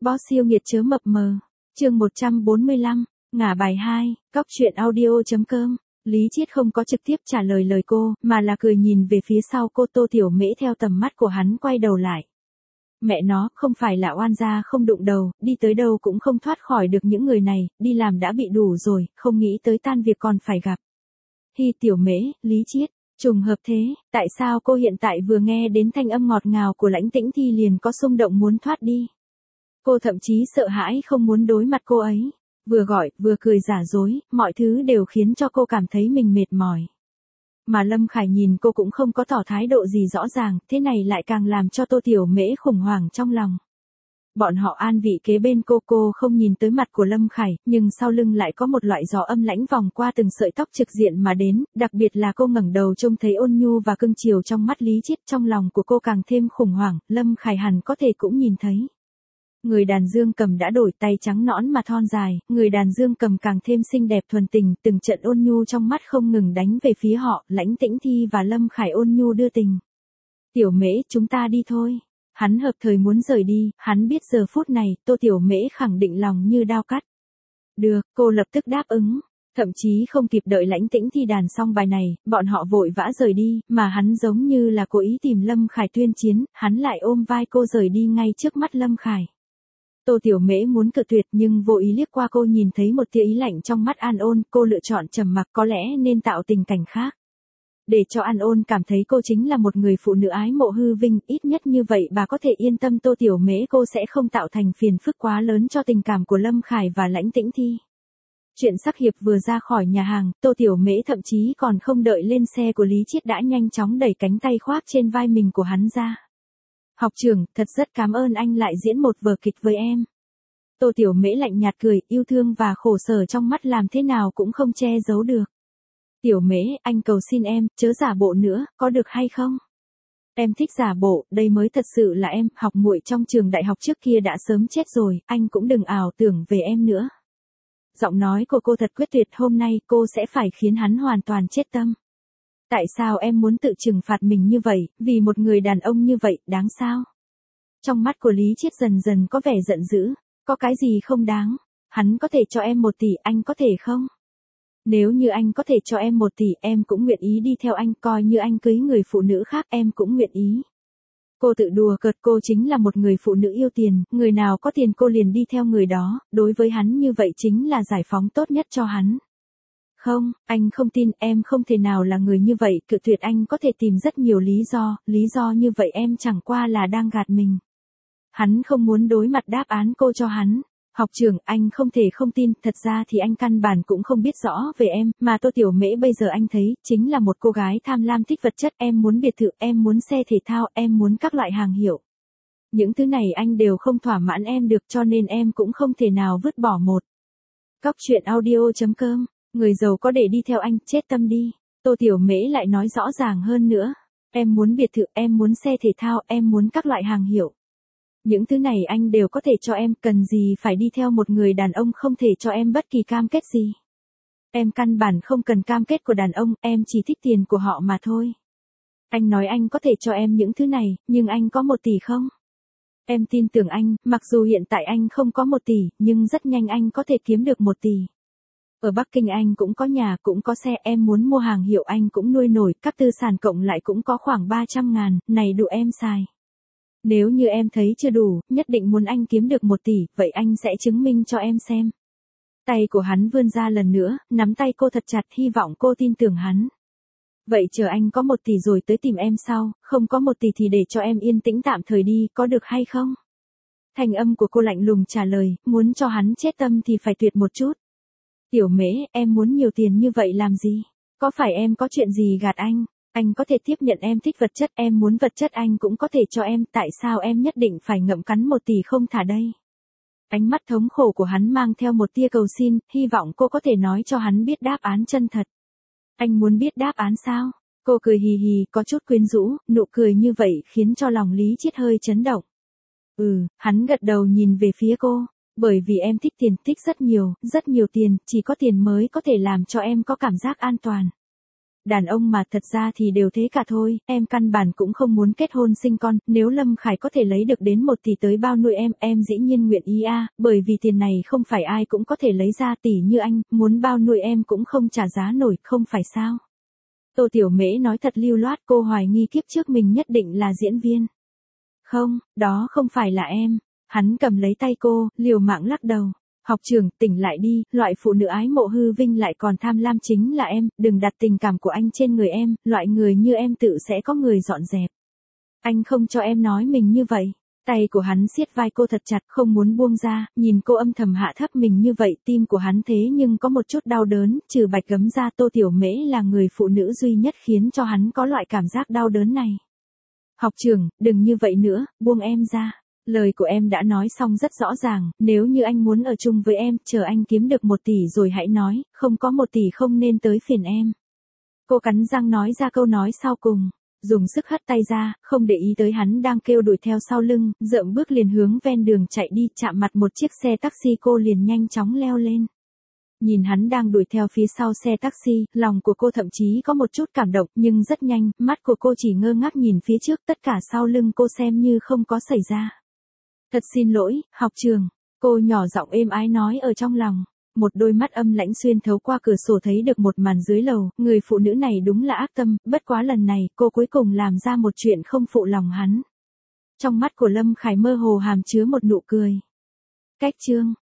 Boss siêu nghiệt chớ mập mờ. Chương 145, ngả bài 2, cóc truyện audio.com. Lý Chiết không có trực tiếp trả lời lời cô, mà là cười nhìn về phía sau cô. Tô Tiểu Mễ theo tầm mắt của hắn quay đầu lại. Mẹ nó, không phải là oan gia không đụng đầu, đi tới đâu cũng không thoát khỏi được những người này, đi làm đã bị đủ rồi, không nghĩ tới tan việc còn phải gặp. Hi Tiểu Mễ, Lý Chiết, trùng hợp thế, tại sao cô hiện tại vừa nghe đến thanh âm ngọt ngào của Lãnh Tĩnh Thi liền có xung động muốn thoát đi? Cô thậm chí sợ hãi không muốn đối mặt cô ấy. Vừa gọi, vừa cười giả dối, mọi thứ đều khiến cho cô cảm thấy mình mệt mỏi. Mà Lâm Khải nhìn cô cũng không có tỏ thái độ gì rõ ràng, thế này lại càng làm cho Tô Tiểu Mễ khủng hoảng trong lòng. Bọn họ an vị kế bên cô không nhìn tới mặt của Lâm Khải, nhưng sau lưng lại có một loại gió âm lãnh vòng qua từng sợi tóc trực diện mà đến, đặc biệt là cô ngẩng đầu trông thấy ôn nhu và cưng chiều trong mắt Lý Chiết, trong lòng của cô càng thêm khủng hoảng, Lâm Khải hẳn có thể cũng nhìn thấy. Người đàn dương cầm đã đổi tay trắng nõn mà thon dài, người đàn dương cầm càng thêm xinh đẹp thuần tình, từng trận ôn nhu trong mắt không ngừng đánh về phía họ, Lãnh Tĩnh Thi và Lâm Khải ôn nhu đưa tình. Tiểu Mễ, chúng ta đi thôi. Hắn hợp thời muốn rời đi, hắn biết giờ phút này, Tô Tiểu Mễ khẳng định lòng như đao cắt. Được, cô lập tức đáp ứng. Thậm chí không kịp đợi Lãnh Tĩnh Thi đàn xong bài này, bọn họ vội vã rời đi, mà hắn giống như là cố ý tìm Lâm Khải tuyên chiến, hắn lại ôm vai cô rời đi ngay trước mắt Lâm Khải. Tô Tiểu Mễ muốn cự tuyệt nhưng vô ý liếc qua cô nhìn thấy một tia ý lạnh trong mắt An Ôn, cô lựa chọn trầm mặc, có lẽ nên tạo tình cảnh khác. Để cho An Ôn cảm thấy cô chính là một người phụ nữ ái mộ hư vinh, ít nhất như vậy bà có thể yên tâm Tô Tiểu Mễ cô sẽ không tạo thành phiền phức quá lớn cho tình cảm của Lâm Khải và Lãnh Tĩnh Thi. Chuyện sắc hiệp vừa ra khỏi nhà hàng, Tô Tiểu Mễ thậm chí còn không đợi lên xe của Lý Chiết đã nhanh chóng đẩy cánh tay khoác trên vai mình của hắn ra. Học trưởng, thật rất cảm ơn anh lại diễn một vở kịch với em. Tô Tiểu Mễ lạnh nhạt cười, yêu thương và khổ sở trong mắt làm thế nào cũng không che giấu được. Tiểu Mễ, anh cầu xin em, chớ giả bộ nữa, có được hay không? Em thích giả bộ, đây mới thật sự là em, học muội trong trường đại học trước kia đã sớm chết rồi, anh cũng đừng ảo tưởng về em nữa. Giọng nói của cô thật quyết tuyệt, hôm nay cô sẽ phải khiến hắn hoàn toàn chết tâm. Tại sao em muốn tự trừng phạt mình như vậy, vì một người đàn ông như vậy, đáng sao? Trong mắt của Lý Chiết dần dần có vẻ giận dữ, có cái gì không đáng, hắn có thể cho em 1 tỷ, anh có thể không? Nếu như anh có thể cho em 1 tỷ, em cũng nguyện ý đi theo anh, coi như anh cưới người phụ nữ khác em cũng nguyện ý. Cô tự đùa cợt, cô chính là một người phụ nữ yêu tiền, người nào có tiền cô liền đi theo người đó, đối với hắn như vậy chính là giải phóng tốt nhất cho hắn. Không, anh không tin, em không thể nào là người như vậy, cự tuyệt anh có thể tìm rất nhiều lý do như vậy em chẳng qua là đang gạt mình. Hắn không muốn đối mặt đáp án cô cho hắn. Học trưởng, anh không thể không tin, thật ra thì anh căn bản cũng không biết rõ về em, mà Tô Tiểu Mễ bây giờ anh thấy, chính là một cô gái tham lam thích vật chất, em muốn biệt thự, em muốn xe thể thao, em muốn các loại hàng hiệu. Những thứ này anh đều không thỏa mãn em được cho nên em cũng không thể nào vứt bỏ một. Cóc truyện audio.com, người giàu có để đi theo anh, chết tâm đi. Tô Tiểu Mễ lại nói rõ ràng hơn nữa. Em muốn biệt thự, em muốn xe thể thao, em muốn các loại hàng hiệu. Những thứ này anh đều có thể cho em, cần gì phải đi theo một người đàn ông không thể cho em bất kỳ cam kết gì. Em căn bản không cần cam kết của đàn ông, em chỉ thích tiền của họ mà thôi. Anh nói anh có thể cho em những thứ này, nhưng anh có 1 tỷ không? Em tin tưởng anh, mặc dù hiện tại anh không có 1 tỷ, nhưng rất nhanh anh có thể kiếm được 1 tỷ. Ở Bắc Kinh anh cũng có nhà, cũng có xe, em muốn mua hàng hiệu anh cũng nuôi nổi, các tư sản cộng lại cũng có khoảng 300.000, này đủ em xài. Nếu như em thấy chưa đủ, nhất định muốn anh kiếm được 1 tỷ, vậy anh sẽ chứng minh cho em xem. Tay của hắn vươn ra lần nữa, nắm tay cô thật chặt, hy vọng cô tin tưởng hắn. Vậy chờ anh có 1 tỷ rồi tới tìm em sau, không có 1 tỷ thì để cho em yên tĩnh tạm thời đi, có được hay không? Thanh âm của cô lạnh lùng trả lời, muốn cho hắn chết tâm thì phải tuyệt một chút. Tiểu Mễ, em muốn nhiều tiền như vậy làm gì? Có phải em có chuyện gì gạt anh? Anh có thể tiếp nhận em thích vật chất, em muốn vật chất anh cũng có thể cho em, tại sao em nhất định phải ngậm cắn 1 tỷ không thả đây? Ánh mắt thống khổ của hắn mang theo một tia cầu xin, hy vọng cô có thể nói cho hắn biết đáp án chân thật. Anh muốn biết đáp án sao? Cô cười hì hì, có chút quyến rũ, nụ cười như vậy khiến cho lòng Lý Chiết hơi chấn động. Hắn gật đầu nhìn về phía cô. Bởi vì em thích tiền, thích rất nhiều tiền, chỉ có tiền mới có thể làm cho em có cảm giác an toàn. Đàn ông mà thật ra thì đều thế cả thôi, em căn bản cũng không muốn kết hôn sinh con, nếu Lâm Khải có thể lấy được đến 1 tỷ tới bao nuôi em dĩ nhiên nguyện ý a, bởi vì tiền này không phải ai cũng có thể lấy ra, tỷ như anh, muốn bao nuôi em cũng không trả giá nổi, không phải sao? Tô Tiểu Mễ nói thật lưu loát, cô hoài nghi kiếp trước mình nhất định là diễn viên. Không, đó không phải là em. Hắn cầm lấy tay cô, liều mạng lắc đầu. Học trưởng, tỉnh lại đi, loại phụ nữ ái mộ hư vinh lại còn tham lam chính là em, đừng đặt tình cảm của anh trên người em, loại người như em tự sẽ có người dọn dẹp. Anh không cho em nói mình như vậy. Tay của hắn siết vai cô thật chặt, không muốn buông ra, nhìn cô âm thầm hạ thấp mình như vậy, tim của hắn thế nhưng có một chút đau đớn, trừ Bạch Gấm ra, Tô Tiểu Mễ là người phụ nữ duy nhất khiến cho hắn có loại cảm giác đau đớn này. Học trưởng, đừng như vậy nữa, buông em ra. Lời của em đã nói xong rất rõ ràng, nếu như anh muốn ở chung với em, chờ anh kiếm được 1 tỷ rồi hãy nói, không có 1 tỷ không nên tới phiền em. Cô cắn răng nói ra câu nói sau cùng, dùng sức hất tay ra, không để ý tới hắn đang kêu đuổi theo sau lưng, dậm bước liền hướng ven đường chạy đi, chạm mặt một chiếc xe taxi cô liền nhanh chóng leo lên. Nhìn hắn đang đuổi theo phía sau xe taxi, lòng của cô thậm chí có một chút cảm động, nhưng rất nhanh, mắt của cô chỉ ngơ ngác nhìn phía trước, tất cả sau lưng cô xem như không có xảy ra. Thật xin lỗi, học trường, cô nhỏ giọng êm ái nói ở trong lòng. Một đôi mắt âm lãnh xuyên thấu qua cửa sổ thấy được một màn dưới lầu, người phụ nữ này đúng là ác tâm, bất quá lần này, cô cuối cùng làm ra một chuyện không phụ lòng hắn. Trong mắt của Lâm Khải mơ hồ hàm chứa một nụ cười. Cách chương